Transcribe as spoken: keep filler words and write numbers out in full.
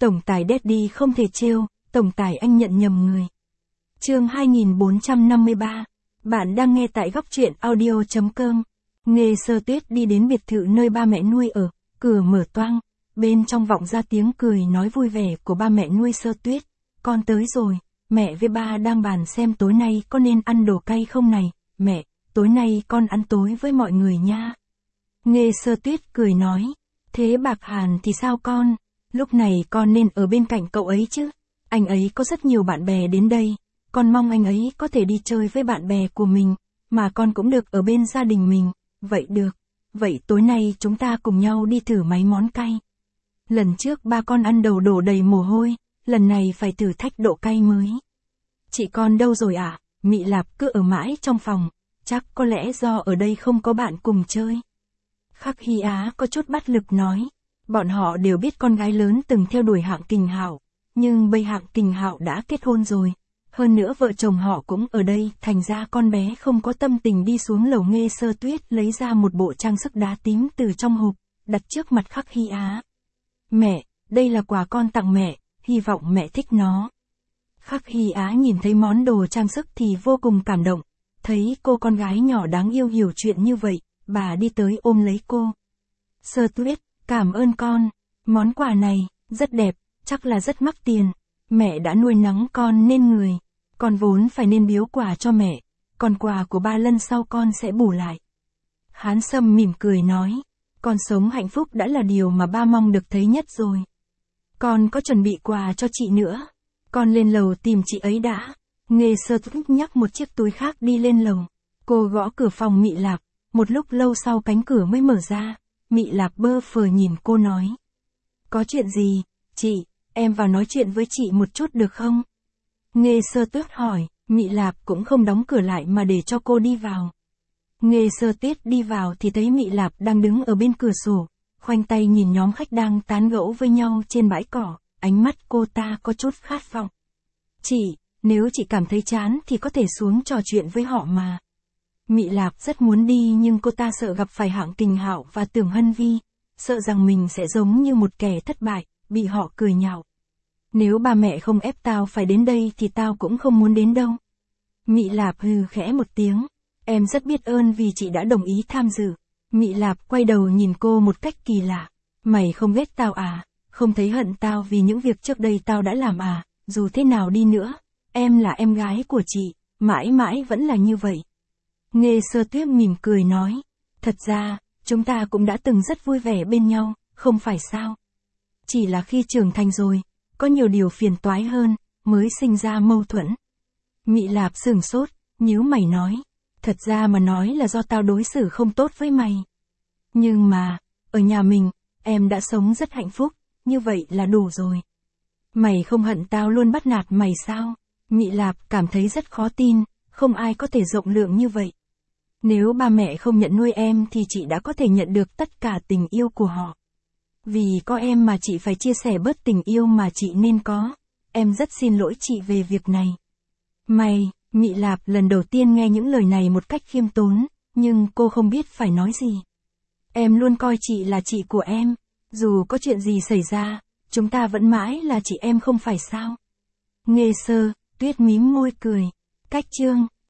Tổng tài Daddy không thể trêu, tổng tài anh nhận nhầm người. Chương hai nghìn bốn trăm năm mươi ba. Bạn đang nghe tại góc truyện audio chấm com. Nghê Sơ Tuyết đi đến biệt thự nơi ba mẹ nuôi ở, cửa mở toang, bên trong vọng ra tiếng cười nói vui vẻ của ba mẹ nuôi Sơ Tuyết. Con tới rồi, mẹ với ba đang bàn xem tối nay có nên ăn đồ cay không này, mẹ, tối nay con ăn tối với mọi người nha. Nghê Sơ Tuyết cười nói, thế Bạc Hàn thì sao con, lúc này con nên ở bên cạnh cậu ấy chứ, anh ấy có rất nhiều bạn bè đến đây, con mong anh ấy có thể đi chơi với bạn bè của mình, mà con cũng được ở bên gia đình mình, vậy được, vậy tối nay chúng ta cùng nhau đi thử mấy món cay. Lần trước ba con ăn đầu đổ đầy mồ hôi, lần này phải thử thách độ cay mới. Chị con đâu rồi ạ? À? Mị Lạp cứ ở mãi trong phòng, chắc có lẽ do ở đây không có bạn cùng chơi. Khắc Hy Á có chút bất lực nói, bọn họ đều biết con gái lớn từng theo đuổi Hạng Kình Hạo, nhưng bây Hạng Kình Hạo đã kết hôn rồi, hơn nữa vợ chồng họ cũng ở đây, thành ra con bé không có tâm tình đi xuống lầu. Nghê Sơ Tuyết lấy ra một bộ trang sức đá tím từ trong hộp, đặt trước mặt Khắc Hy Á. Mẹ, đây là quà con tặng mẹ, hy vọng mẹ thích nó. Khắc Hy Á nhìn thấy món đồ trang sức thì vô cùng cảm động, thấy cô con gái nhỏ đáng yêu hiểu chuyện như vậy, bà đi tới ôm lấy cô. Sơ Tuyết, cảm ơn con, món quà này, rất đẹp, chắc là rất mắc tiền, mẹ đã nuôi nắng con nên người, con vốn phải nên biếu quà cho mẹ, còn quà của ba lần sau con sẽ bù lại. Hán Sâm mỉm cười nói, con sống hạnh phúc đã là điều mà ba mong được thấy nhất rồi. Con có chuẩn bị quà cho chị nữa, con lên lầu tìm chị ấy đã. Nghê Sơ Tuyết nhắc một chiếc túi khác đi lên lầu, cô gõ cửa phòng Mị Lạp, một lúc lâu sau cánh cửa mới mở ra, Mị Lạp bơ phờ nhìn cô nói. Có chuyện gì, chị, em vào nói chuyện với chị một chút được không? Nghê Sơ Tuyết hỏi, Mị Lạp cũng không đóng cửa lại mà để cho cô đi vào. Nghê Sơ Tuyết đi vào thì thấy Mị Lạp đang đứng ở bên cửa sổ, khoanh tay nhìn nhóm khách đang tán gẫu với nhau trên bãi cỏ, ánh mắt cô ta có chút khát vọng. Chị, nếu chị cảm thấy chán thì có thể xuống trò chuyện với họ mà. Mị Lạp rất muốn đi nhưng cô ta sợ gặp phải Hạng Kình Hạo và Tưởng Hân Vi, sợ rằng mình sẽ giống như một kẻ thất bại, bị họ cười nhạo. Nếu ba mẹ không ép tao phải đến đây thì tao cũng không muốn đến đâu. Mị Lạp hừ khẽ một tiếng, em rất biết ơn vì chị đã đồng ý tham dự. Mị Lạp quay đầu nhìn cô một cách kỳ lạ, mày không ghét tao à, không thấy hận tao vì những việc trước đây tao đã làm à, dù thế nào đi nữa, em là em gái của chị, mãi mãi vẫn là như vậy. Nghê Sơ Tuyết mỉm cười nói, thật ra, chúng ta cũng đã từng rất vui vẻ bên nhau, không phải sao? Chỉ là khi trưởng thành rồi, có nhiều điều phiền toái hơn, mới sinh ra mâu thuẫn. Mị Lạp sửng sốt, nhíu mày nói, thật ra mà nói là do tao đối xử không tốt với mày. Nhưng mà, ở nhà mình, em đã sống rất hạnh phúc, như vậy là đủ rồi. Mày không hận tao luôn bắt nạt mày sao? Mị Lạp cảm thấy rất khó tin, không ai có thể rộng lượng như vậy. Nếu ba mẹ không nhận nuôi em thì chị đã có thể nhận được tất cả tình yêu của họ. Vì có em mà chị phải chia sẻ bớt tình yêu mà chị nên có. Em rất xin lỗi chị về việc này. Mày, Mị Lạp lần đầu tiên nghe những lời này một cách khiêm tốn, nhưng cô không biết phải nói gì. Em luôn coi chị là chị của em, dù có chuyện gì xảy ra, chúng ta vẫn mãi là chị em không phải sao? Nghê Sơ Tuyết mím môi cười. Cách chương